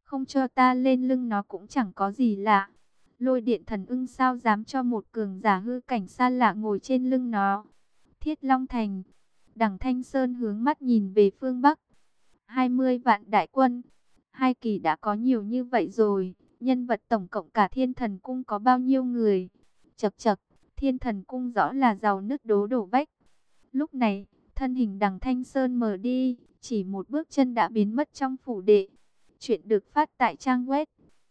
không cho ta lên lưng nó cũng chẳng có gì lạ. Lôi điện thần ưng sao dám cho một cường giả hư cảnh xa lạ ngồi trên lưng nó. Thiết Long Thành. Đằng Thanh Sơn hướng mắt nhìn về phương Bắc. 20 vạn đại quân. Hai kỳ đã có nhiều như vậy rồi. Nhân vật tổng cộng cả Thiên Thần Cung có bao nhiêu người? Chậc chậc, Thiên Thần Cung rõ là giàu nứt đố đổ vách. Lúc này, thân hình Đằng Thanh Sơn mờ đi, chỉ một bước chân đã biến mất trong phủ đệ. Chuyện được phát tại trang web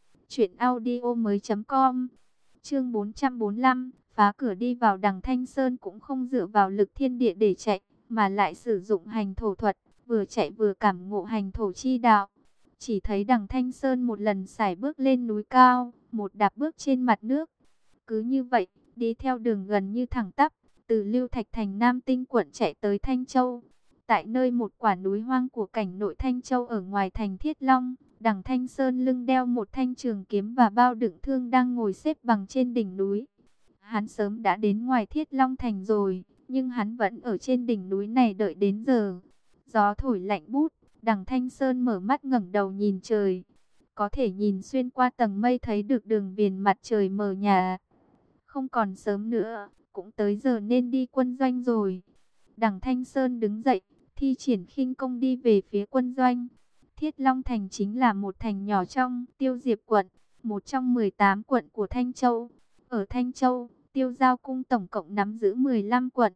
truyệnaudiomoi.com. Chương 445, phá cửa đi vào. Đằng Thanh Sơn cũng không dựa vào lực thiên địa để chạy, mà lại sử dụng hành thổ thuật, vừa chạy vừa cảm ngộ hành thổ chi đạo. Chỉ thấy Đằng Thanh Sơn một lần sải bước lên núi cao, một đạp bước trên mặt nước. Cứ như vậy, đi theo đường gần như thẳng tắp, từ Lưu Thạch thành Nam Tinh quận chạy tới Thanh Châu. Tại nơi một quả núi hoang của cảnh nội Thanh Châu ở ngoài thành Thiết Long, Đằng Thanh Sơn lưng đeo một thanh trường kiếm và bao đựng thương đang ngồi xếp bằng trên đỉnh núi. Hắn sớm đã đến ngoài Thiết Long thành rồi, nhưng hắn vẫn ở trên đỉnh núi này đợi đến giờ. Gió thổi lạnh bút, Đằng Thanh Sơn mở mắt ngẩng đầu nhìn trời. Có thể nhìn xuyên qua tầng mây thấy được đường viền mặt trời mờ nhạt. Không còn sớm nữa, cũng tới giờ nên đi quân doanh rồi. Đằng Thanh Sơn đứng dậy, thi triển khinh công đi về phía quân doanh. Thiết Long Thành chính là một thành nhỏ trong Tiêu Diệp quận, một trong 18 quận của Thanh Châu. Ở Thanh Châu, Tiêu Giao Cung tổng cộng nắm giữ 15 quận.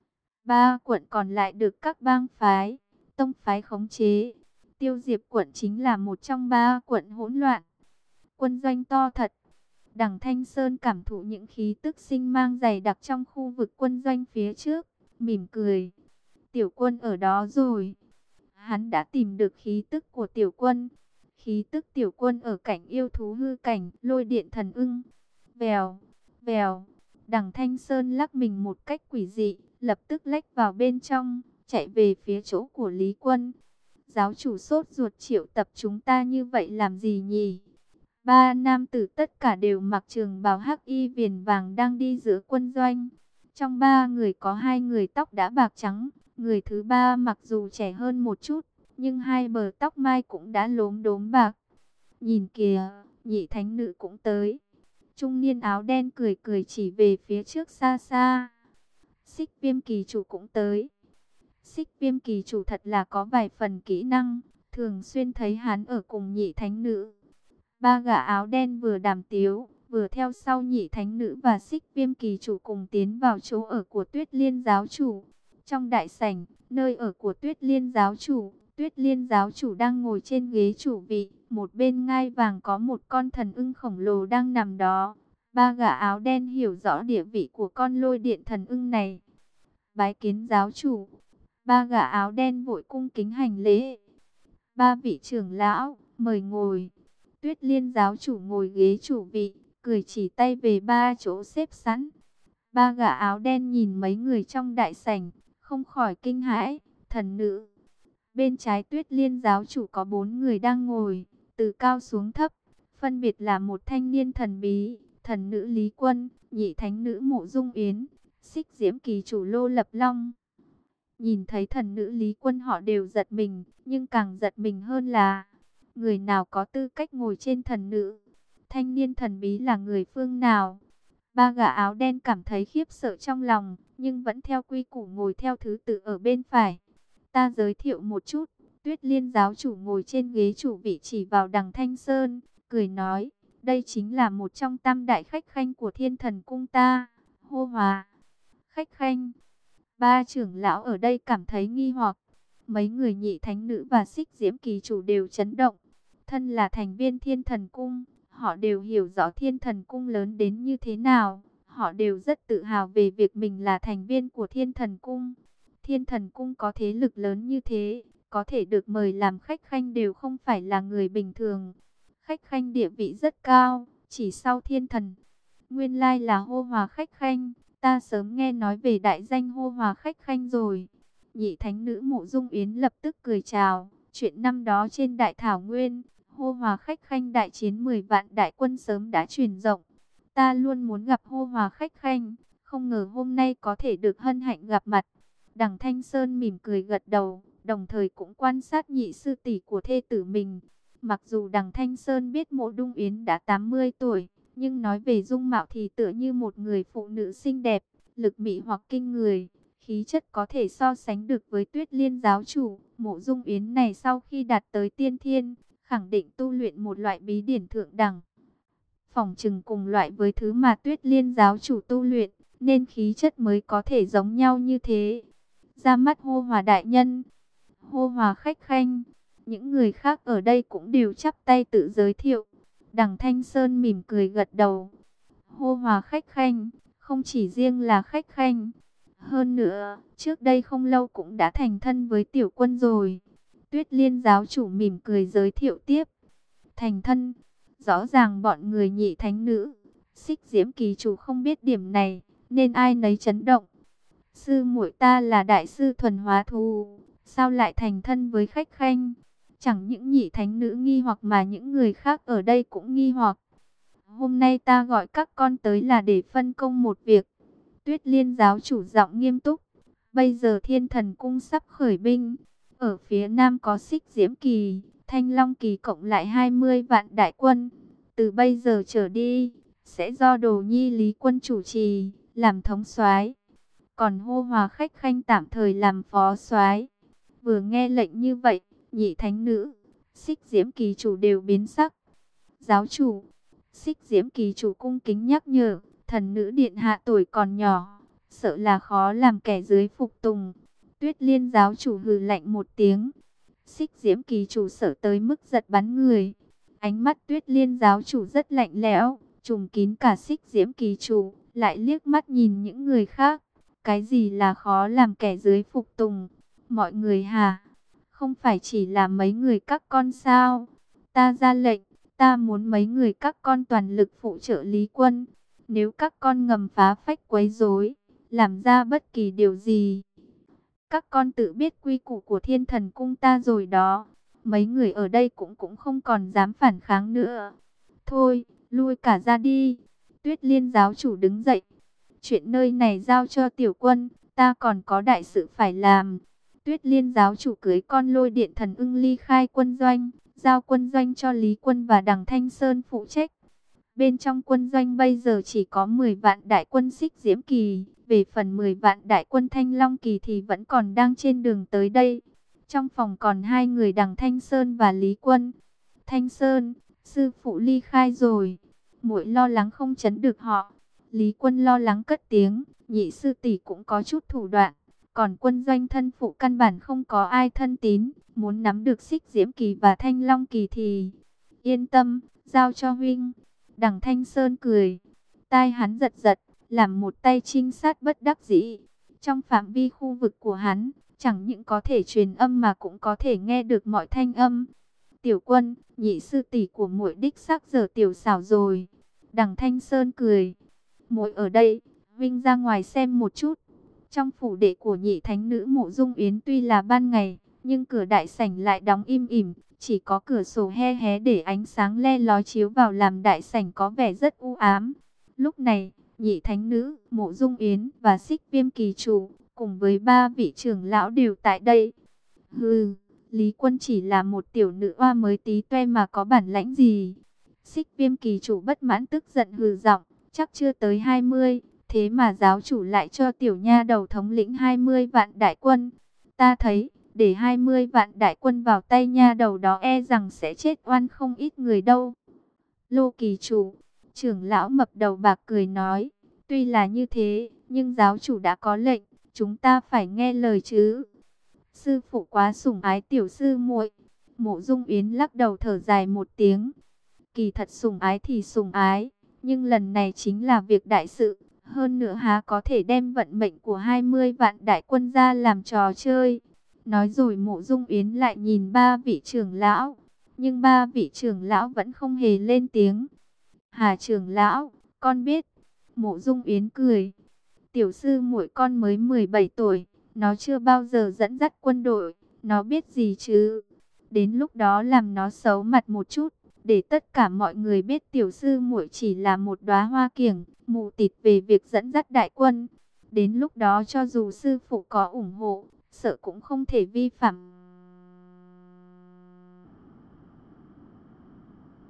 3 quận còn lại được các bang phái, tông phái khống chế. Tiêu Diệp quận chính là một trong 3 quận hỗn loạn. Quân doanh to thật. Đằng Thanh Sơn cảm thụ những khí tức sinh mang dày đặc trong khu vực quân doanh phía trước, mỉm cười. Tiểu quân ở đó rồi. Hắn đã tìm được khí tức của tiểu quân. Khí tức tiểu quân ở cảnh yêu thú hư cảnh, lôi điện thần ưng. Vèo, vèo. Đằng Thanh Sơn lắc mình một cách quỷ dị, lập tức lách vào bên trong, chạy về phía chỗ của Lý Quân. Giáo chủ sốt ruột triệu tập chúng ta như vậy làm gì nhỉ? Ba nam tử tất cả đều mặc trường bào hắc y viền vàng đang đi giữa quân doanh. Trong ba người có hai người tóc đã bạc trắng. Người thứ ba mặc dù trẻ hơn một chút, nhưng hai bờ tóc mai cũng đã lốm đốm bạc. Nhìn kìa, nhị thánh nữ cũng tới. Trung niên áo đen cười cười chỉ về phía trước xa xa. Xích Viêm kỳ chủ cũng tới. Xích Viêm kỳ chủ thật là có vài phần kỹ năng, thường xuyên thấy hắn ở cùng nhị thánh nữ. Ba gã áo đen vừa đàm tiếu, vừa theo sau nhị thánh nữ và Xích Viêm kỳ chủ cùng tiến vào chỗ ở của Tuyết Liên giáo chủ. Trong đại sảnh, nơi ở của Tuyết Liên giáo chủ đang ngồi trên ghế chủ vị, một bên ngai vàng có một con thần ưng khổng lồ đang nằm đó. Ba gã áo đen hiểu rõ địa vị của con lôi điện thần ưng này. Bái kiến giáo chủ. Ba gã áo đen vội cung kính hành lễ. Ba vị trưởng lão, mời ngồi. Tuyết Liên giáo chủ ngồi ghế chủ vị, cười chỉ tay về ba chỗ xếp sẵn. Ba gã áo đen nhìn mấy người trong đại sảnh, không khỏi kinh hãi. Thần nữ. Bên trái Tuyết Liên giáo chủ có 4 người đang ngồi, từ cao xuống thấp, phân biệt là một thanh niên thần bí, thần nữ Lý Quân, nhị thánh nữ Mộ Dung Yến, Xích Diễm kỳ chủ Lô Lập Long. Nhìn thấy thần nữ Lý Quân họ đều giật mình, nhưng càng giật mình hơn là người nào có tư cách ngồi trên thần nữ? Thanh niên thần bí là người phương nào? Ba gã áo đen cảm thấy khiếp sợ trong lòng, nhưng vẫn theo quy củ ngồi theo thứ tự ở bên phải. Ta giới thiệu một chút, Tuyết Liên giáo chủ ngồi trên ghế chủ vị chỉ vào Đằng Thanh Sơn, cười nói, đây chính là một trong tam đại khách khanh của Thiên Thần Cung ta, Hô Hòa. Khách khanh? Ba trưởng lão ở đây cảm thấy nghi hoặc. Mấy người nhị thánh nữ và Xích Diễm kỳ chủ đều chấn động. Thân là thành viên Thiên Thần Cung, họ đều hiểu rõ Thiên Thần Cung lớn đến như thế nào. Họ đều rất tự hào về việc mình là thành viên của Thiên Thần Cung. Thiên Thần Cung có thế lực lớn như thế, có thể được mời làm khách khanh đều không phải là người bình thường. Khách khanh địa vị rất cao, chỉ sau Thiên Thần. Nguyên lai là Hô Hòa khách khanh, ta sớm nghe nói về đại danh Hô Hòa khách khanh rồi. Nhị thánh nữ Mộ Dung Yến lập tức cười chào, chuyện năm đó trên Đại Thảo Nguyên, Hô Hòa khách khanh đại chiến 10 vạn đại quân sớm đã truyền rộng. Ta luôn muốn gặp Hô Hòa khách khanh, không ngờ hôm nay có thể được hân hạnh gặp mặt. Đằng Thanh Sơn mỉm cười gật đầu, đồng thời cũng quan sát nhị sư tỷ của thê tử mình. Mặc dù Đằng Thanh Sơn biết Mộ Dung Yến đã 80 tuổi, nhưng nói về dung mạo thì tựa như một người phụ nữ xinh đẹp, lực mị hoặc kinh người, khí chất có thể so sánh được với Tuyết Liên giáo chủ. Mộ Dung Yến này sau khi đạt tới tiên thiên, khẳng định tu luyện một loại bí điển thượng đẳng. Phỏng chừng cùng loại với thứ mà Tuyết Liên giáo chủ tu luyện, nên khí chất mới có thể giống nhau như thế. Ra mắt Hô Hòa đại nhân, Hô Hòa khách khanh. Những người khác ở đây cũng đều chắp tay tự giới thiệu. Đằng Thanh Sơn mỉm cười gật đầu. Hô Hòa khách khanh, không chỉ riêng là khách khanh. Hơn nữa, trước đây không lâu cũng đã thành thân với tiểu quân rồi. Tuyết Liên giáo chủ mỉm cười giới thiệu tiếp. Thành thân, rõ ràng bọn người Nhị thánh nữ, Xích Diễm kỳ chủ không biết điểm này, nên ai nấy chấn động. Sư muội ta là đại sư thuần hóa thú, sao lại thành thân với khách khanh? Chẳng những Nhị thánh nữ nghi hoặc mà những người khác ở đây cũng nghi hoặc. Hôm nay ta gọi các con tới là để phân công một việc. Tuyết Liên giáo chủ giọng nghiêm túc. Bây giờ Thiên Thần Cung sắp khởi binh. Ở phía nam có Xích Diễm Kỳ, Thanh Long Kỳ cộng lại 20 vạn đại quân. Từ bây giờ trở đi, sẽ do Đồ Nhi Lý Quân chủ trì, làm thống soái. Còn Hô Hòa khách khanh tạm thời làm phó soái. Vừa nghe lệnh như vậy, Nhị thánh nữ, Xích Diễm Kỳ chủ đều biến sắc. Giáo chủ, Xích Diễm Kỳ chủ cung kính nhắc nhở, thần nữ điện hạ tuổi còn nhỏ, sợ là khó làm kẻ dưới phục tùng. Tuyết Liên giáo chủ hừ lạnh một tiếng. Xích Diễm Kỳ chủ sợ tới mức giật bắn người. Ánh mắt Tuyết Liên giáo chủ rất lạnh lẽo, trùm kín cả Xích Diễm Kỳ chủ, lại liếc mắt nhìn những người khác. Cái gì là khó làm kẻ dưới phục tùng? Mọi người hả? Không phải chỉ là mấy người các con sao? Ta ra lệnh, ta muốn mấy người các con toàn lực phụ trợ Lý Quân. Nếu các con ngầm phá phách quấy rối, làm ra bất kỳ điều gì, các con tự biết quy củ của Thiên Thần Cung ta rồi đó. Mấy người ở đây cũng không còn dám phản kháng nữa. Thôi, lui cả ra đi. Tuyết Liên giáo chủ đứng dậy. Chuyện nơi này giao cho tiểu quân, ta còn có đại sự phải làm. Tuyết Liên giáo chủ cưới con Lôi Điện Thần Ưng ly khai quân doanh, giao quân doanh cho Lý Quân và Đằng Thanh Sơn phụ trách. Bên trong quân doanh bây giờ chỉ có 10 vạn đại quân Xích Diễm Kỳ, về phần 10 vạn đại quân Thanh Long Kỳ thì vẫn còn đang trên đường tới đây. Trong phòng còn hai người Đằng Thanh Sơn và Lý Quân. Thanh Sơn, sư phụ ly khai rồi, muội lo lắng không trấn được họ. Lý Quân lo lắng cất tiếng, nhị sư tỷ cũng có chút thủ đoạn, còn quân doanh thân phụ căn bản không có ai thân tín, muốn nắm được Xích Diễm Kỳ và Thanh Long Kỳ thì yên tâm, giao cho huynh. Đằng Thanh Sơn cười, tai hắn giật giật, làm một tay trinh sát bất đắc dĩ. Trong phạm vi khu vực của hắn, chẳng những có thể truyền âm mà cũng có thể nghe được mọi thanh âm. Tiểu quân, nhị sư tỷ của muội đích xác giờ tiểu xảo rồi. Đằng Thanh Sơn cười, muội ở đây, huynh ra ngoài xem một chút. Trong phủ đệ của nhị thánh nữ Mộ Dung Yến tuy là ban ngày, nhưng cửa đại sảnh lại đóng im ỉm, chỉ có cửa sổ he hé để ánh sáng le lói chiếu vào làm đại sảnh có vẻ rất u ám. Lúc này, nhị thánh nữ Mộ Dung Yến và Xích Viêm kỳ chủ cùng với ba vị trưởng lão đều tại đây. Hừ, Lý Quân chỉ là một tiểu nữ oa mới tí toe mà có bản lãnh gì? Xích Viêm kỳ chủ bất mãn tức giận hừ giọng, chắc chưa tới 20, thế mà giáo chủ lại cho tiểu nha đầu thống lĩnh 20 vạn đại quân. Ta thấy, để 20 vạn đại quân vào tay nha đầu đó e rằng sẽ chết oan không ít người đâu. Lô kỳ chủ, trưởng lão mập đầu bạc cười nói, tuy là như thế, nhưng giáo chủ đã có lệnh, chúng ta phải nghe lời chứ. Sư phụ quá sủng ái tiểu sư muội. Mộ Dung Yến lắc đầu thở dài một tiếng. Kỳ thật sủng ái thì sủng ái, nhưng lần này chính là việc đại sự, hơn nữa há có thể đem vận mệnh của 20 vạn đại quân ra làm trò chơi. Nói rồi Mộ Dung Yến lại nhìn ba vị trưởng lão, nhưng ba vị trưởng lão vẫn không hề lên tiếng. Hà trưởng lão, con biết. Mộ Dung Yến cười. Tiểu sư muội con mới 17 tuổi, nó chưa bao giờ dẫn dắt quân đội, nó biết gì chứ. Đến lúc đó làm nó xấu mặt một chút, để tất cả mọi người biết tiểu sư muội chỉ là một đóa hoa kiểng, mù tịt về việc dẫn dắt đại quân. Đến lúc đó cho dù sư phụ có ủng hộ, sợ cũng không thể vi phạm.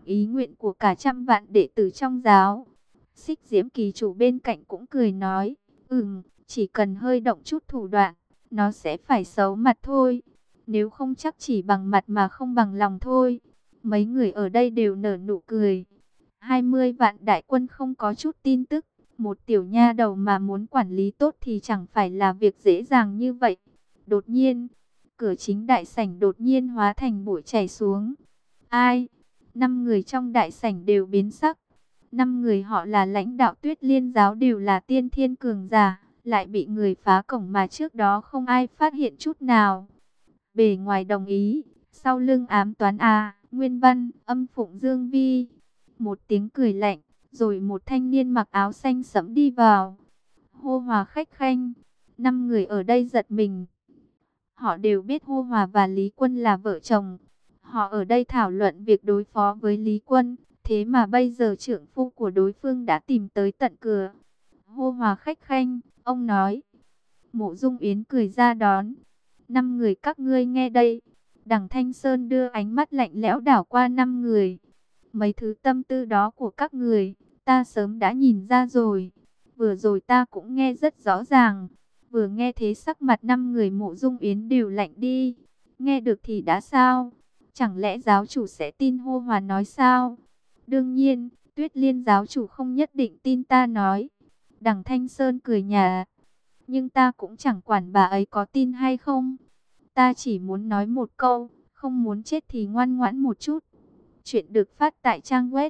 ý nguyện của cả trăm vạn đệ tử trong giáo. Xích Diễm Kỳ Chủ bên cạnh cũng cười nói, chỉ cần hơi động chút thủ đoạn, nó sẽ phải xấu mặt thôi. Nếu không chắc chỉ bằng mặt mà không bằng lòng thôi. Mấy người ở đây đều nở nụ cười. 20 vạn đại quân không có chút tin tức. Một tiểu nha đầu mà muốn quản lý tốt thì chẳng phải là việc dễ dàng như vậy. Đột nhiên, cửa chính đại sảnh đột nhiên hóa thành bụi chảy xuống. Ai? 5 người trong đại sảnh đều biến sắc. 5 người họ là lãnh đạo Tuyết Liên giáo, đều là tiên thiên cường giả, lại bị người phá cổng mà trước đó không ai phát hiện chút nào. Bề ngoài đồng ý, sau lưng ám toán Nguyên Văn, Âm Phụng Dương Vi. Một tiếng cười lạnh, rồi một thanh niên mặc áo xanh sẫm đi vào. Hô Hòa khách khanh. 5 người ở đây giật mình. Họ đều biết Hô Hòa và Lý Quân là vợ chồng. Họ ở đây thảo luận việc đối phó với Lý Quân. Thế mà bây giờ trưởng phu của đối phương đã tìm tới tận cửa. Hô Hòa khách khanh, ông nói. Mộ Dung Yến cười ra đón. 5 người các ngươi nghe đây. Đằng Thanh Sơn đưa ánh mắt lạnh lẽo đảo qua 5 người. Mấy thứ tâm tư đó của các người, ta sớm đã nhìn ra rồi. Vừa rồi ta cũng nghe rất rõ ràng. Vừa nghe thế sắc mặt 5 người Mộ Dung Yến đều lạnh đi. Nghe được thì đã sao? Chẳng lẽ giáo chủ sẽ tin Hô Hòa nói sao? Đương nhiên, Tuyết Liên giáo chủ không nhất định tin ta nói. Đằng Thanh Sơn cười nhạt. Nhưng ta cũng chẳng quản bà ấy có tin hay không. Ta chỉ muốn nói một câu, không muốn chết thì ngoan ngoãn một chút. Chuyện được phát tại trang web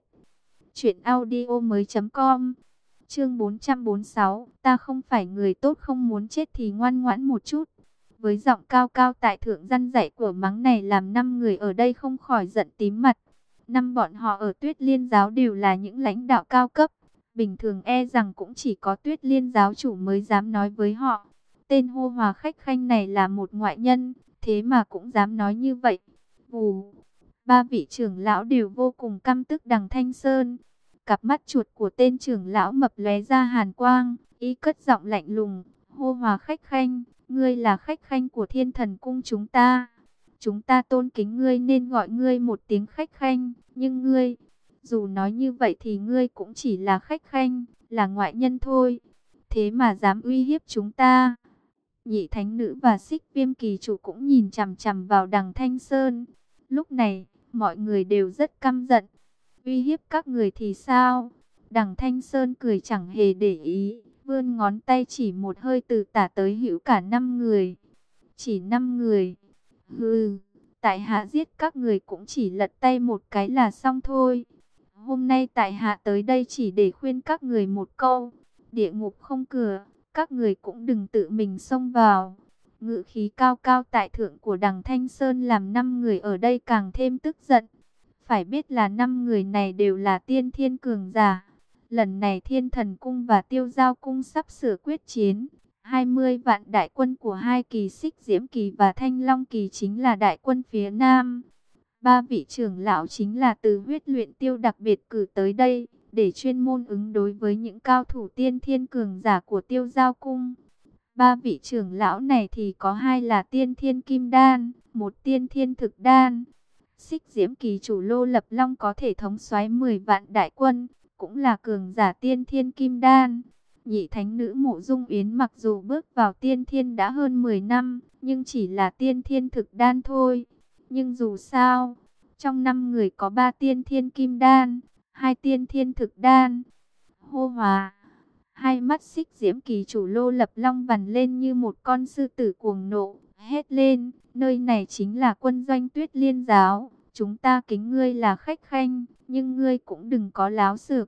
truyệnaudiomoi.com. Chương 446, ta không phải người tốt, không muốn chết thì ngoan ngoãn một chút. Với giọng cao cao tại thượng răn dạy của mắng này làm 5 người ở đây không khỏi giận tím mặt. 5 bọn họ ở Tuyết Liên giáo đều là những lãnh đạo cao cấp. Bình thường e rằng cũng chỉ có Tuyết Liên giáo chủ mới dám nói với họ. Tên Hô Hòa khách khanh này là một ngoại nhân, thế mà cũng dám nói như vậy. Vù, 3 vị trưởng lão đều vô cùng căm tức đằng Thanh Sơn. Cặp mắt chuột của tên trưởng lão mập lóe ra hàn quang, y cất giọng lạnh lùng, Hô Hòa khách khanh, ngươi là khách khanh của Thiên Thần cung chúng ta. Chúng ta tôn kính ngươi nên gọi ngươi một tiếng khách khanh, nhưng ngươi, dù nói như vậy thì ngươi cũng chỉ là khách khanh, là ngoại nhân thôi. Thế mà dám uy hiếp chúng ta. Nhị thánh nữ và Xích Viêm kỳ chủ cũng nhìn chằm chằm vào đằng Thanh Sơn. Lúc này, mọi người đều rất căm giận. Uy hiếp các người thì sao? Đằng Thanh Sơn cười chẳng hề để ý, vươn ngón tay chỉ một hơi từ tả tới hữu cả 5 người. Chỉ 5 người. Hừ, tại hạ giết các người cũng chỉ lật tay một cái là xong thôi. Hôm nay tại hạ tới đây chỉ để khuyên các người một câu. Địa ngục không cửa, các người cũng đừng tự mình xông vào. Ngự khí cao cao tại thượng của đằng Thanh Sơn làm 5 người ở đây càng thêm tức giận. Phải biết là 5 người này đều là tiên thiên cường giả. Lần này Thiên Thần cung và Tiêu Giao cung sắp sửa quyết chiến. 20 vạn đại quân của hai kỳ Xích Diễm kỳ và Thanh Long kỳ chính là đại quân phía Nam. 3 vị trưởng lão chính là từ huyết luyện tiêu đặc biệt cử tới đây, để chuyên môn ứng đối với những cao thủ tiên thiên cường giả của Tiêu Giao cung. 3 vị trưởng lão này thì có 2 là tiên thiên kim đan, một tiên thiên thực đan. Xích Diễm kỳ chủ Lô Lập Long có thể thống soái 10 vạn đại quân, cũng là cường giả tiên thiên kim đan. Nhị thánh nữ Mộ Dung Yến mặc dù bước vào tiên thiên đã hơn 10 năm, nhưng chỉ là tiên thiên thực đan thôi. Nhưng dù sao, trong 5 người có 3 tiên thiên kim đan, 2 tiên thiên thực đan. Hô Hòa, hai mắt Xích Diễm kỳ chủ Lô Lập Long vằn lên như một con sư tử cuồng nộ, hét lên, nơi này chính là quân doanh Tuyết Liên giáo, chúng ta kính ngươi là khách khanh, nhưng ngươi cũng đừng có láo xược.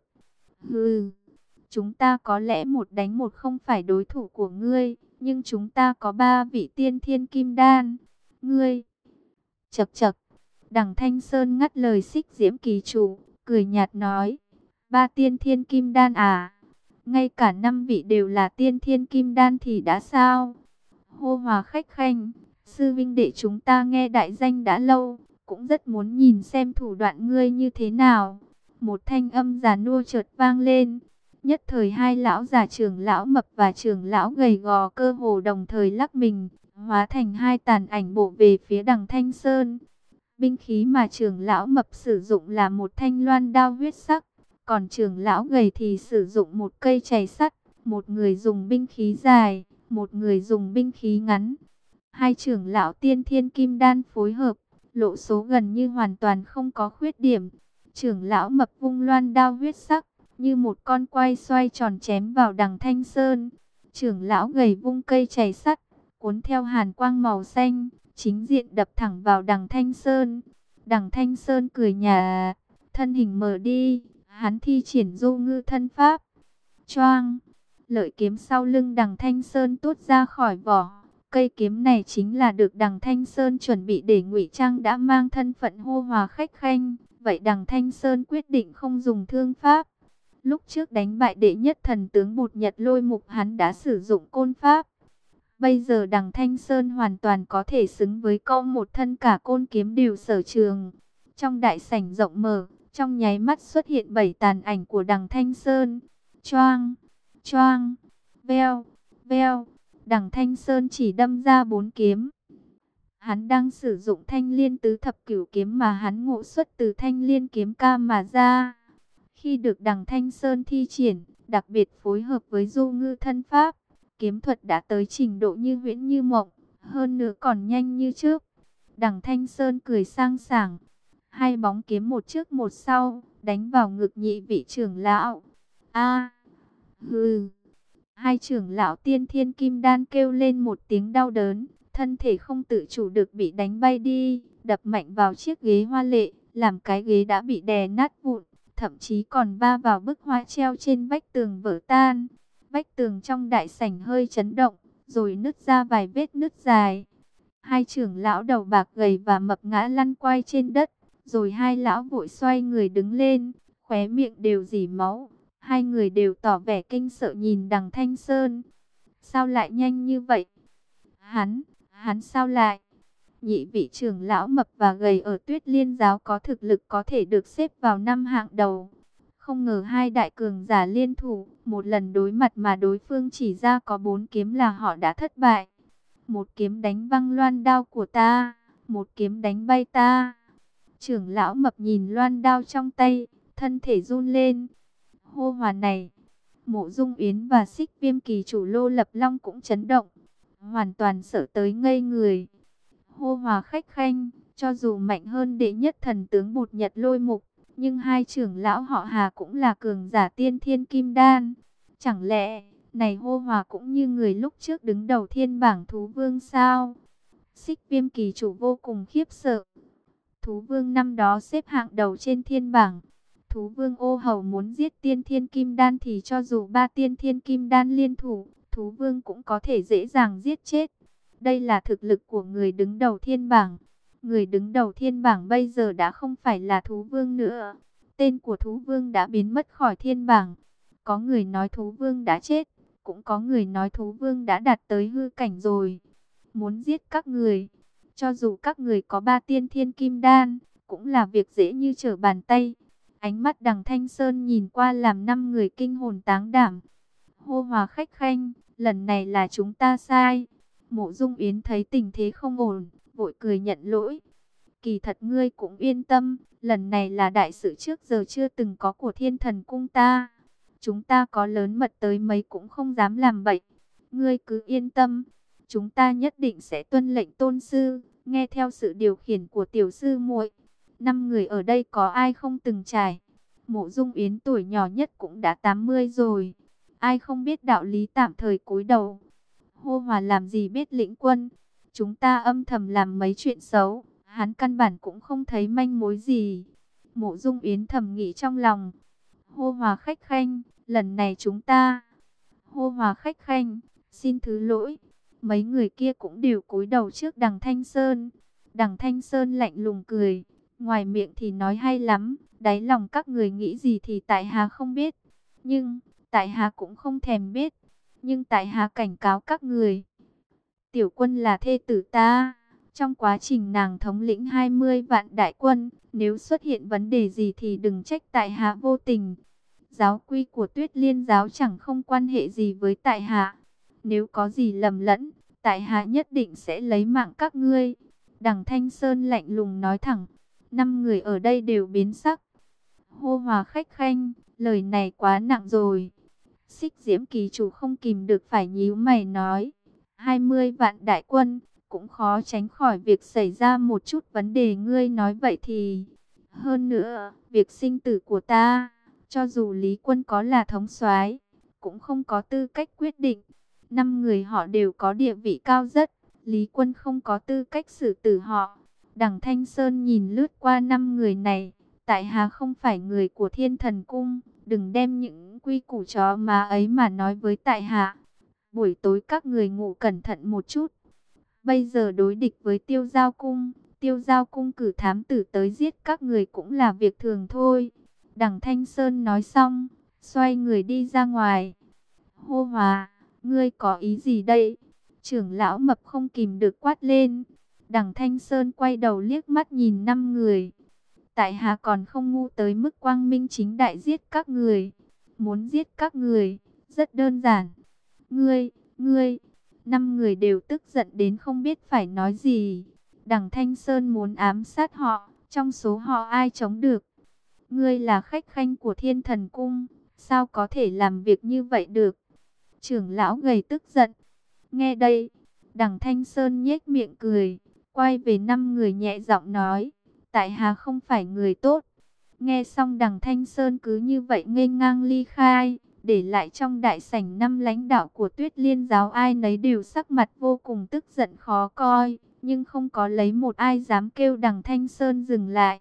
Hừ, chúng ta có lẽ một đánh một không phải đối thủ của ngươi, nhưng chúng ta có 3 vị tiên thiên kim đan. Ngươi, chậc chậc, đằng Thanh Sơn ngắt lời Xích Diễm kỳ chủ, cười nhạt nói, 3 tiên thiên kim đan à? Ngay cả 5 vị đều là tiên thiên kim đan thì đã sao? Hô Hòa khách khanh, sư vinh đệ chúng ta nghe đại danh đã lâu, cũng rất muốn nhìn xem thủ đoạn ngươi như thế nào. Một thanh âm già nua chợt vang lên. Nhất thời 2 lão già trưởng lão mập và trưởng lão gầy gò cơ hồ đồng thời lắc mình, hóa thành 2 tàn ảnh bổ về phía đằng Thanh Sơn. Binh khí mà trưởng lão mập sử dụng là một thanh loan đao huyết sắc, còn trưởng lão gầy thì sử dụng một cây chày sắt. Một người dùng binh khí dài, một người dùng binh khí ngắn. Hai trưởng lão tiên thiên kim đan phối hợp, lộ số gần như hoàn toàn không có khuyết điểm. Trưởng lão mập vung loan đao huyết sắc, như một con quay xoay tròn chém vào đằng Thanh Sơn. Trưởng lão gầy vung cây chày sắt, cuốn theo hàn quang màu xanh, chính diện đập thẳng vào đằng Thanh Sơn. Đằng Thanh Sơn cười nhả, thân hình mờ đi, hắn thi triển du ngư thân pháp. Choang, lợi kiếm sau lưng đằng Thanh Sơn tuốt ra khỏi vỏ. Cây kiếm này chính là được đằng Thanh Sơn chuẩn bị để ngụy trang đã mang thân phận hô hòa khách khanh. Vậy đằng Thanh Sơn quyết định không dùng thương pháp. Lúc trước đánh bại đệ nhất thần tướng Bột Nhật Lôi Mục, hắn đã sử dụng côn pháp. Bây giờ đằng Thanh Sơn hoàn toàn có thể xứng với câu một thân cả côn kiếm đều sở trường. Trong đại sảnh rộng mở, trong nháy mắt xuất hiện 7 tàn ảnh của đằng Thanh Sơn. Choang, choang, veo, veo. Đằng Thanh Sơn chỉ đâm ra 4 kiếm. Hắn đang sử dụng Thanh Liên tứ thập cửu kiếm mà hắn ngộ xuất từ Thanh Liên kiếm ca mà ra. Khi được đằng Thanh Sơn thi triển, đặc biệt phối hợp với du ngư thân pháp, kiếm thuật đã tới trình độ như huyễn như mộng, hơn nữa còn nhanh như trước. Đằng Thanh Sơn cười sang sảng, hai bóng kiếm một trước một sau, đánh vào ngực nhị vị trưởng lão. A, hừ. Hai trưởng lão tiên thiên kim đan kêu lên một tiếng đau đớn, thân thể không tự chủ được bị đánh bay đi, đập mạnh vào chiếc ghế hoa lệ, làm cái ghế đã bị đè nát vụn, thậm chí còn va vào bức hoa treo trên vách tường vỡ tan. Vách tường trong đại sảnh hơi chấn động, rồi nứt ra vài vết nứt dài. Hai trưởng lão đầu bạc gầy và mập ngã lăn quay trên đất, rồi hai lão vội xoay người đứng lên, khóe miệng đều rỉ máu. Hai người đều tỏ vẻ kinh sợ nhìn đằng Thanh Sơn. Sao lại nhanh như vậy? Hắn sao lại? Nhị vị trưởng lão mập và gầy ở Tuyết Liên giáo có thực lực có thể được xếp vào 5 hạng đầu. Không ngờ hai đại cường giả liên thủ, một lần đối mặt mà đối phương chỉ ra có 4 kiếm là họ đã thất bại. Một kiếm đánh văng loan đao của ta, một kiếm đánh bay ta. Trưởng lão mập nhìn loan đao trong tay, thân thể run lên. Hô hòa này, Mộ Dung Yến và Xích Viêm kỳ chủ Lô Lập Long cũng chấn động, hoàn toàn sợ tới ngây người. Hô hòa khách khanh, cho dù mạnh hơn đệ nhất thần tướng Bột Nhật Lôi Mục, nhưng hai trưởng lão họ Hà cũng là cường giả tiên thiên kim đan. Chẳng lẽ, này hô hòa cũng như người lúc trước đứng đầu thiên bảng thú vương sao? Xích Viêm kỳ chủ vô cùng khiếp sợ. Thú vương năm đó xếp hạng đầu trên thiên bảng. Thú vương ô hầu muốn giết tiên thiên kim đan thì cho dù 3 tiên thiên kim đan liên thủ, thú vương cũng có thể dễ dàng giết chết. Đây là thực lực của người đứng đầu thiên bảng. Người đứng đầu thiên bảng bây giờ đã không phải là thú vương nữa. Tên của thú vương đã biến mất khỏi thiên bảng. Có người nói thú vương đã chết, cũng có người nói thú vương đã đạt tới hư cảnh rồi. Muốn giết các người, cho dù các người có 3 tiên thiên kim đan, cũng là việc dễ như trở bàn tay. Ánh mắt đằng Thanh Sơn nhìn qua làm 5 người kinh hồn táng đảm. Hô hòa khách khanh, lần này là chúng ta sai. Mộ Dung Yến thấy tình thế không ổn, vội cười nhận lỗi. Kỳ thật ngươi cũng yên tâm, lần này là đại sự trước giờ chưa từng có của Thiên Thần cung ta. Chúng ta có lớn mật tới mấy cũng không dám làm bậy. Ngươi cứ yên tâm, chúng ta nhất định sẽ tuân lệnh tôn sư, nghe theo sự điều khiển của tiểu sư muội. 5 người ở đây có ai không từng trải? Mộ Dung Yến tuổi nhỏ nhất cũng đã 80 rồi. Ai không biết đạo lý tạm thời cúi đầu. Hô hòa làm gì biết lĩnh quân. Chúng ta âm thầm làm mấy chuyện xấu, hắn căn bản cũng không thấy manh mối gì. Mộ Dung Yến thầm nghĩ trong lòng. Hô hòa khách khanh, lần này chúng ta... Hô hòa khách khanh, xin thứ lỗi. Mấy người kia cũng đều cúi đầu trước đằng Thanh Sơn. Đằng Thanh Sơn lạnh lùng cười. Ngoài miệng thì nói hay lắm, đáy lòng các người nghĩ gì thì tại hạ không biết. Nhưng, tại hạ cũng không thèm biết. Nhưng tại hạ cảnh cáo các người. Tiểu quân là thê tử ta. Trong quá trình nàng thống lĩnh 20 vạn đại quân, nếu xuất hiện vấn đề gì thì đừng trách tại hạ vô tình. Giáo quy của Tuyết Liên giáo chẳng không quan hệ gì với tại hạ. Nếu có gì lầm lẫn, tại hạ nhất định sẽ lấy mạng các ngươi. Đằng Thanh Sơn lạnh lùng nói thẳng. 5 người ở đây đều biến sắc. Hô Hòa khách khanh, lời này quá nặng rồi. Xích Diễm Kỳ chủ không kìm được phải nhíu mày nói. 20 vạn đại quân, cũng khó tránh khỏi việc xảy ra một chút vấn đề. Ngươi nói vậy thì... Hơn nữa, việc sinh tử của ta, cho dù Lý Quân có là thống soái, cũng không có tư cách quyết định. 5 người họ đều có địa vị cao rất, Lý Quân không có tư cách xử tử họ. Đằng Thanh Sơn nhìn lướt qua 5 người này, tại hạ không phải người của Thiên Thần Cung, đừng đem những quy củ chó má ấy mà nói với tại hạ. Buổi tối các người ngủ cẩn thận một chút. Bây giờ đối địch với Tiêu Giao Cung, Tiêu Giao Cung cử thám tử tới giết các người cũng là việc thường thôi. Đằng Thanh Sơn nói xong, xoay người đi ra ngoài. Hô Hòa, ngươi có ý gì đây? Trưởng lão mập không kìm được quát lên. Đằng Thanh Sơn quay đầu liếc mắt nhìn 5 người. Tại hạ còn không ngu tới mức quang minh chính đại giết các người. Muốn giết các người, rất đơn giản. Ngươi, 5 người đều tức giận đến không biết phải nói gì. Đằng Thanh Sơn muốn ám sát họ, trong số họ ai chống được. Ngươi là khách khanh của Thiên Thần Cung, sao có thể làm việc như vậy được? Trưởng lão gầy tức giận. Nghe đây, đằng Thanh Sơn nhếch miệng cười, quay về 5 người nhẹ giọng nói, tại hạ không phải người tốt. Nghe xong đằng Thanh Sơn cứ như vậy nghênh ngang ly khai, để lại trong đại sảnh 5 lãnh đạo của Tuyết Liên giáo ai nấy đều sắc mặt vô cùng tức giận khó coi, nhưng không có lấy một ai dám kêu đằng Thanh Sơn dừng lại.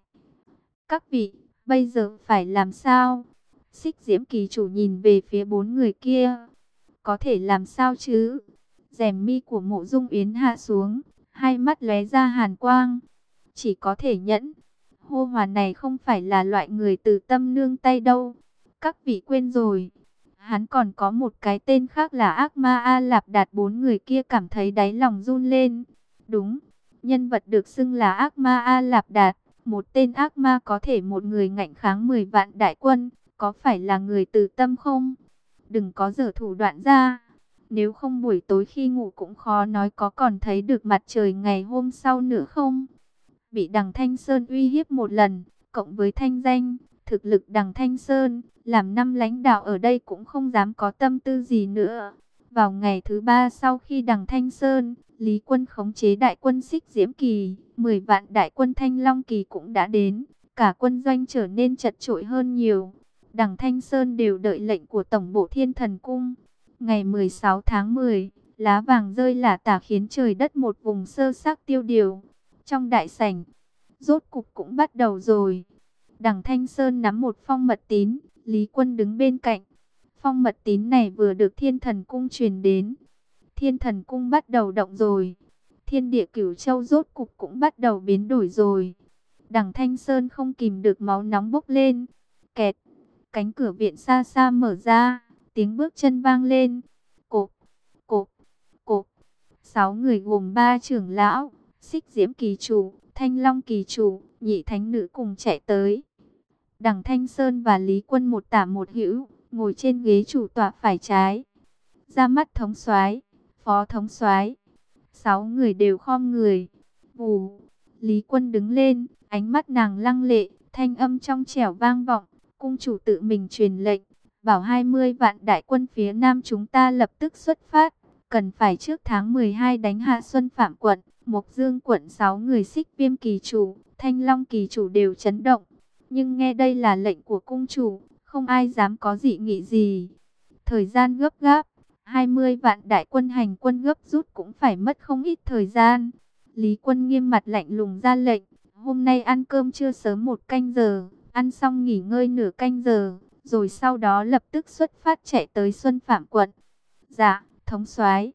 Các vị, bây giờ phải làm sao? Xích Diễm Kỳ chủ nhìn về phía 4 người kia. Có thể làm sao chứ? Rèm mi của Mộ Dung Yến hạ xuống, hai mắt lóe ra hàn quang. Chỉ có thể nhẫn. Hô Hòa này không phải là loại người từ tâm nương tay đâu. Các vị quên rồi. Hắn còn có một cái tên khác là Ác Ma A Lạp Đạt. 4 người kia cảm thấy đáy lòng run lên. Đúng, nhân vật được xưng là Ác Ma A Lạp Đạt. Một tên ác ma có thể một người ngạnh kháng 10 vạn đại quân. Có phải là người từ tâm không? Đừng có giở thủ đoạn ra. Nếu không buổi tối khi ngủ cũng khó nói có còn thấy được mặt trời ngày hôm sau nữa không? Bị đằng Thanh Sơn uy hiếp một lần, cộng với thanh danh, thực lực đằng Thanh Sơn, làm 5 lãnh đạo ở đây cũng không dám có tâm tư gì nữa. Vào ngày thứ 3 sau khi đằng Thanh Sơn, Lý Quân khống chế đại quân Xích Diễm Kỳ, 10 vạn đại quân Thanh Long Kỳ cũng đã đến, cả quân doanh trở nên chật chội hơn nhiều. Đằng Thanh Sơn đều đợi lệnh của Tổng bộ Thiên Thần Cung. Ngày 16 tháng 10, lá vàng rơi lả tả khiến trời đất một vùng sơ xác tiêu điều. Trong đại sảnh, rốt cục cũng bắt đầu rồi. Đằng Thanh Sơn nắm một phong mật tín, Lý Quân đứng bên cạnh. Phong mật tín này vừa được Thiên Thần Cung truyền đến. Thiên Thần Cung bắt đầu động rồi. Thiên địa Cửu Châu rốt cục cũng bắt đầu biến đổi rồi. Đằng Thanh Sơn không kìm được máu nóng bốc lên. Kẹt, cánh cửa viện xa xa mở ra, tiếng bước chân vang lên. Cộp, cộp, cộp. 6 người gồm 3 trưởng lão, Xích Diễm Kỳ chủ, Thanh Long Kỳ chủ, Nhị Thánh Nữ cùng chạy tới. Đằng Thanh Sơn và Lý Quân một tả một hữu, ngồi trên ghế chủ tọa phải trái. Ra mắt thống soái, phó thống soái. 6 người đều khom người. Vù, Lý Quân đứng lên, ánh mắt nàng lăng lệ, thanh âm trong trẻo vang vọng. Cung chủ tự mình truyền lệnh, bảo 20 vạn đại quân phía Nam chúng ta lập tức xuất phát. Cần phải trước tháng 12 đánh hạ Xuân Phạm quận, Mộc Dương quận. 6 người Xích Viêm Kỳ chủ, Thanh Long Kỳ chủ đều chấn động. Nhưng nghe đây là lệnh của cung chủ, không ai dám có dị nghị gì. Thời gian gấp gáp, 20 vạn đại quân hành quân gấp rút cũng phải mất không ít thời gian. Lý Quân nghiêm mặt lạnh lùng ra lệnh, hôm nay ăn cơm trưa sớm 1 canh giờ, ăn xong nghỉ ngơi nửa canh giờ, rồi sau đó lập tức xuất phát chạy tới Xuân Phạm quận. Dạ, thống soái.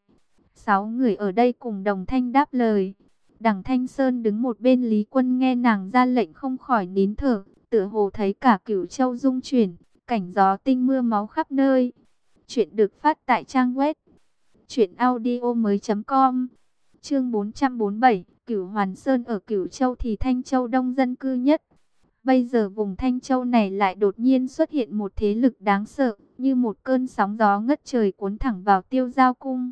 6 người ở đây cùng đồng thanh đáp lời. Đằng Thanh Sơn đứng một bên, Lý Quân nghe nàng ra lệnh không khỏi nín thở, tựa hồ thấy cả Cửu Châu rung chuyển, cảnh gió tinh mưa máu khắp nơi. Chuyện được phát tại trang web truyệnaudiomoi.com. Chương 447, Cửu Hoàn Sơn ở Cửu Châu thì Thanh Châu đông dân cư nhất. Bây giờ vùng Thanh Châu này lại đột nhiên xuất hiện một thế lực đáng sợ, như một cơn sóng gió ngất trời cuốn thẳng vào Tiêu Giao Cung.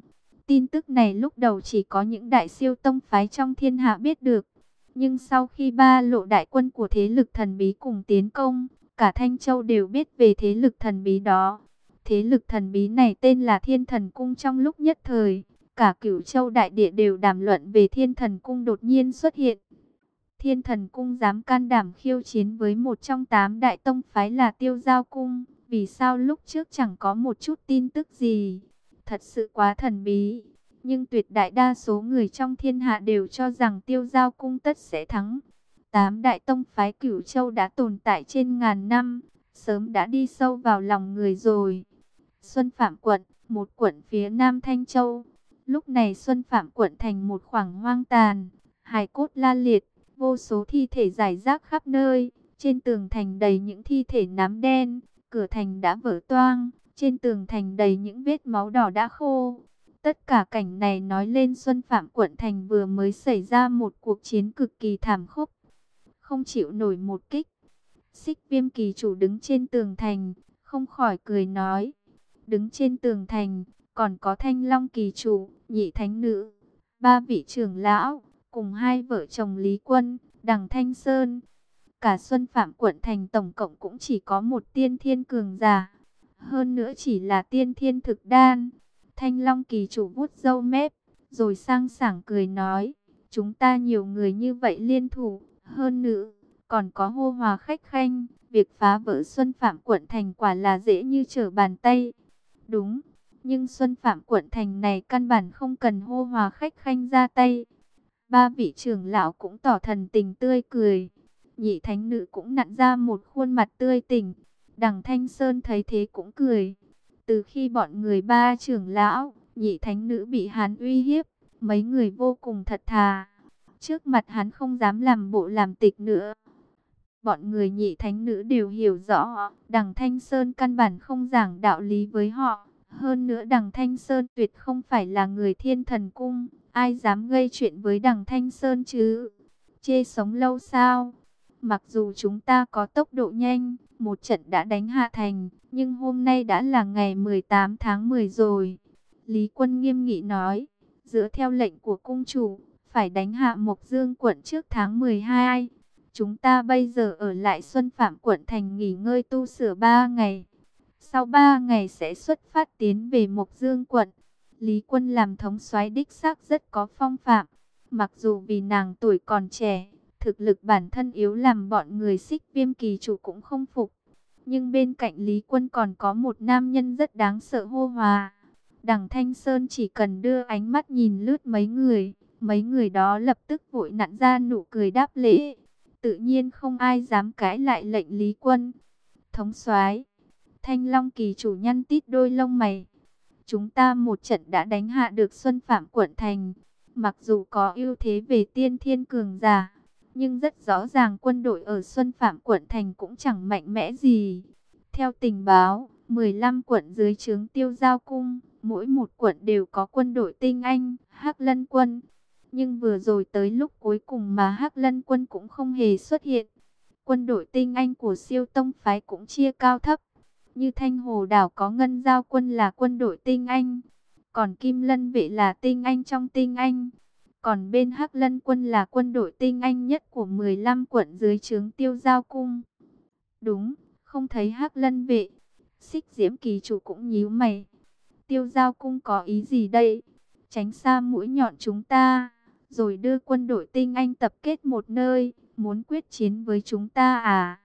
tin tức này lúc đầu chỉ có những đại siêu tông phái trong thiên hạ biết được. Nhưng sau khi ba lộ đại quân của thế lực thần bí cùng tiến công, cả Thanh Châu đều biết về thế lực thần bí đó. Thế lực thần bí này tên là Thiên Thần Cung. Trong lúc nhất thời, cả Cửu Châu đại địa đều đàm luận về Thiên Thần Cung đột nhiên xuất hiện. Thiên Thần Cung dám can đảm khiêu chiến với một trong 8 đại tông phái là Tiêu Giao Cung. Vì sao lúc trước chẳng có một chút tin tức gì? Thật sự quá thần bí. Nhưng tuyệt đại đa số người trong thiên hạ đều cho rằng Tiêu Giao Cung tất sẽ thắng. 8 đại tông phái Cửu Châu đã tồn tại trên ngàn năm, sớm đã đi sâu vào lòng người rồi. Xuân Phạm quận, một quận phía nam Thanh Châu. Lúc này Xuân Phạm quận thành một khoảng hoang tàn, hài cốt la liệt, vô số thi thể rải rác khắp nơi. Trên tường thành đầy những thi thể nám đen, cửa thành đã vỡ toang, trên tường thành đầy những vết máu đỏ đã khô. Tất cả cảnh này nói lên Xuân Phạm quận thành vừa mới xảy ra một cuộc chiến cực kỳ thảm khốc, không chịu nổi một kích. Xích Viêm kỳ chủ đứng trên tường thành, không khỏi cười nói. Đứng trên tường thành, còn có Thanh Long kỳ chủ, Nhị thánh nữ, 3 vị trưởng lão, cùng 2 vợ chồng Lý Quân, Đằng Thanh Sơn. Cả Xuân Phạm quận thành tổng cộng cũng chỉ có một tiên thiên cường giả. Hơn nữa chỉ là tiên thiên thực đan. Thanh Long kỳ chủ vuốt râu mép, rồi sang sảng cười nói. Chúng ta nhiều người như vậy liên thủ, hơn nữa, còn có hô hòa khách khanh. Việc phá vỡ Xuân Phạm quận thành quả là dễ như trở bàn tay. Đúng, nhưng Xuân Phạm quận thành này căn bản không cần hô hòa khách khanh ra tay. 3 vị trưởng lão cũng tỏ thần tình tươi cười. Nhị thánh nữ cũng nặn ra một khuôn mặt tươi tỉnh. Đằng Thanh Sơn thấy thế cũng cười. Từ khi bọn người 3 trưởng lão, Nhị thánh nữ bị hắn uy hiếp, mấy người vô cùng thật thà. Trước mặt hắn không dám làm bộ làm tịch nữa. Bọn người Nhị thánh nữ đều hiểu rõ, Đằng Thanh Sơn căn bản không giảng đạo lý với họ. Hơn nữa Đằng Thanh Sơn tuyệt không phải là người Thiên Thần Cung. Ai dám gây chuyện với Đằng Thanh Sơn chứ? Chê sống lâu sao? Mặc dù chúng ta có tốc độ nhanh, một trận đã đánh hạ thành, nhưng hôm nay đã là ngày 18 tháng 10 rồi. Lý Quân nghiêm nghị nói, dựa theo lệnh của cung chủ, phải đánh hạ Mộc Dương quận trước tháng 12. Chúng ta bây giờ ở lại Xuân Phạm quận thành nghỉ ngơi tu sửa 3 ngày. Sau 3 ngày sẽ xuất phát tiến về Mộc Dương quận. Lý Quân làm thống soái đích xác rất có phong phạm. Mặc dù vì nàng tuổi còn trẻ, thực lực bản thân yếu làm bọn người Xích Viêm kỳ chủ cũng không phục. Nhưng bên cạnh Lý Quân còn có một nam nhân rất đáng sợ hô hòa. Đằng Thanh Sơn chỉ cần đưa ánh mắt nhìn lướt mấy người đó lập tức vội nặn ra nụ cười đáp lễ. Tự nhiên không ai dám cãi lại lệnh Lý Quân. Thống soái, Thanh Long kỳ chủ nhăn tít đôi lông mày. Chúng ta một trận đã đánh hạ được Xuân Phạm quận thành. Mặc dù có ưu thế về tiên thiên cường giả, nhưng rất rõ ràng quân đội ở Xuân Phạm quận thành cũng chẳng mạnh mẽ gì. Theo tình báo, 15 quận dưới trướng Tiêu Giao Cung, mỗi một quận đều có quân đội tinh anh, Hắc Lân quân. Nhưng vừa rồi tới lúc cuối cùng mà Hắc Lân quân cũng không hề xuất hiện. Quân đội tinh anh của siêu tông phái cũng chia cao thấp. Như Thanh Hồ Đảo có Ngân Giao quân là quân đội tinh anh, còn Kim Lân vệ là tinh anh trong tinh anh. Còn bên Hắc Lân quân là quân đội tinh anh nhất của 15 quận dưới trướng Tiêu Giao Cung. Đúng, không thấy Hắc Lân vệ. Xích Diễm kỳ chủ cũng nhíu mày. Tiêu Giao Cung có ý gì đây? Tránh xa mũi nhọn chúng ta, rồi đưa quân đội tinh anh tập kết một nơi, muốn quyết chiến với chúng ta à?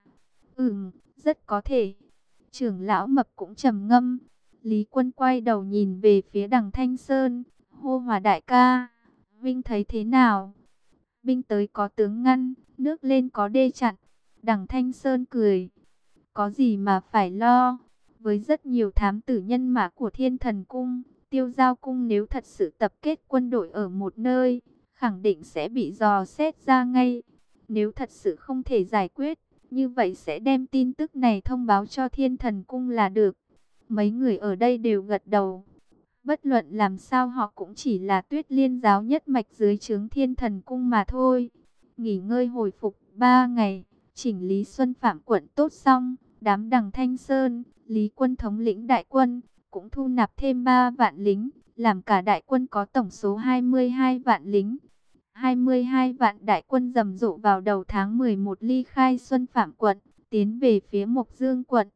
Rất có thể. Trưởng lão Mập cũng trầm ngâm. Lý Quân quay đầu nhìn về phía Đằng Thanh Sơn, hô hòa đại ca, Vinh thấy thế nào? Binh tới có tướng ngăn, nước lên có đê chặn. Đằng Thanh Sơn cười, có gì mà phải lo? Với rất nhiều thám tử nhân mã của Thiên Thần Cung, Tiêu Giao Cung nếu thật sự tập kết quân đội ở một nơi, khẳng định sẽ bị dò xét ra ngay. Nếu thật sự không thể giải quyết, như vậy sẽ đem tin tức này thông báo cho Thiên Thần Cung là được. Mấy người ở đây đều gật đầu. Bất luận làm sao họ cũng chỉ là Tuyết Liên giáo nhất mạch dưới trướng Thiên Thần Cung mà thôi. Nghỉ ngơi hồi phục 3 ngày, chỉnh lý Xuân Phạm quận tốt xong, đám Đằng Thanh Sơn, Lý Quân thống lĩnh đại quân, cũng thu nạp thêm 3 vạn lính, làm cả đại quân có tổng số 22 vạn lính. 22 vạn đại quân rầm rộ vào đầu tháng 11 ly khai Xuân Phạm quận, tiến về phía Mộc Dương quận.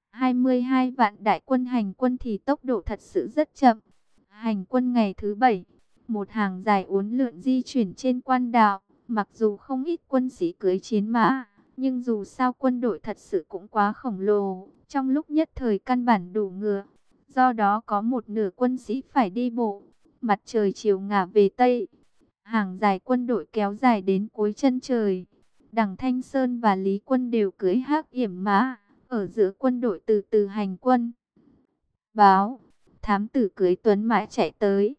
22 vạn đại quân hành quân thì tốc độ thật sự rất chậm. Hành quân ngày thứ 7, một hàng dài uốn lượn di chuyển trên quan đạo, mặc dù không ít quân sĩ cưỡi chiến mã, nhưng dù sao quân đội thật sự cũng quá khổng lồ, trong lúc nhất thời căn bản đủ ngựa. Do đó có một nửa quân sĩ phải đi bộ. Mặt trời chiều ngả về Tây, hàng dài quân đội kéo dài đến cuối chân trời. Đằng Thanh Sơn và Lý Quân đều cưỡi hắc yểm mã, ở giữa quân đội từ từ hành quân. Báo, thám tử cưỡi tuấn mã chạy tới.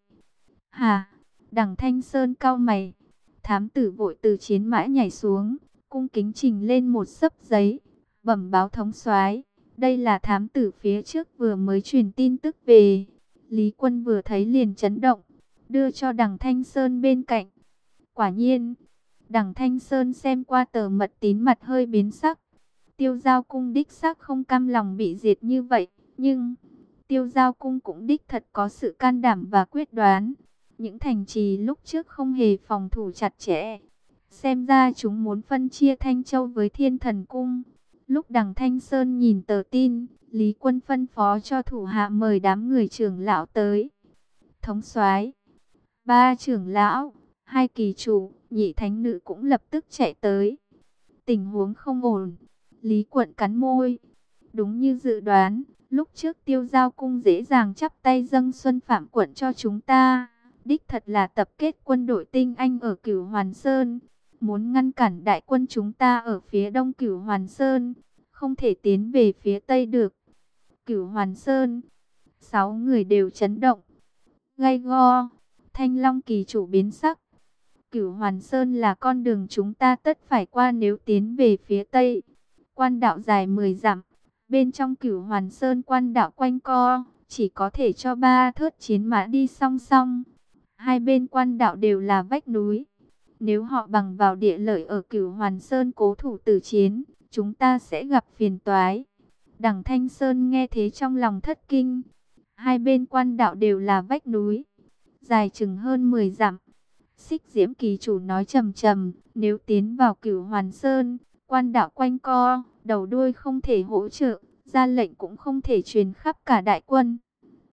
Hà, Đằng Thanh Sơn cau mày. Thám tử vội từ chiến mã nhảy xuống, cung kính trình lên một xấp giấy, bẩm báo thống soái, đây là thám tử phía trước vừa mới truyền tin tức về. Lý Quân vừa thấy liền chấn động, đưa cho Đằng Thanh Sơn bên cạnh. Quả nhiên, Đằng Thanh Sơn xem qua tờ mật tín, mặt hơi biến sắc. Tiêu Giao cung đích xác không cam lòng bị diệt như vậy, nhưng Tiêu Giao cung cũng đích thật có sự can đảm và quyết đoán. Những thành trì lúc trước không hề phòng thủ chặt chẽ, xem ra chúng muốn phân chia Thanh Châu với Thiên Thần cung. Lúc Đằng Thanh Sơn nhìn tờ tin, Lý Quân phân phó cho thủ hạ mời đám người trưởng lão tới. Thống soái, 3 trưởng lão, 2 kỳ chủ, nhị thánh nữ cũng lập tức chạy tới. Tình huống không ổn. Lý Quận cắn môi. Đúng như dự đoán, lúc trước Tiêu Giao cung dễ dàng chắp tay dâng Xuân Phạm quận cho chúng ta. Đích thật là tập kết quân đội tinh anh ở Cửu Hoàn Sơn, muốn ngăn cản đại quân chúng ta ở phía đông Cửu Hoàn Sơn, không thể tiến về phía tây được. Cửu Hoàn Sơn, 6 người đều chấn động. Gay go, Thanh Long kỳ chủ biến sắc. Cửu Hoàn Sơn là con đường chúng ta tất phải qua nếu tiến về phía tây. Quan đạo dài 10 dặm, bên trong Cửu Hoàn Sơn quan đạo quanh co, chỉ có thể cho 3 thớt chiến mã đi song song. Hai bên quan đạo đều là vách núi. Nếu họ bằng vào địa lợi ở Cửu Hoàn Sơn cố thủ tử chiến, chúng ta sẽ gặp phiền toái. Đằng Thanh Sơn nghe thế trong lòng thất kinh. Hai bên quan đạo đều là vách núi, dài chừng hơn 10 dặm. Xích Diễm kỳ chủ nói trầm trầm, nếu tiến vào Cửu Hoàn Sơn, quan đạo quanh co, đầu đuôi không thể hỗ trợ, ra lệnh cũng không thể truyền khắp cả đại quân.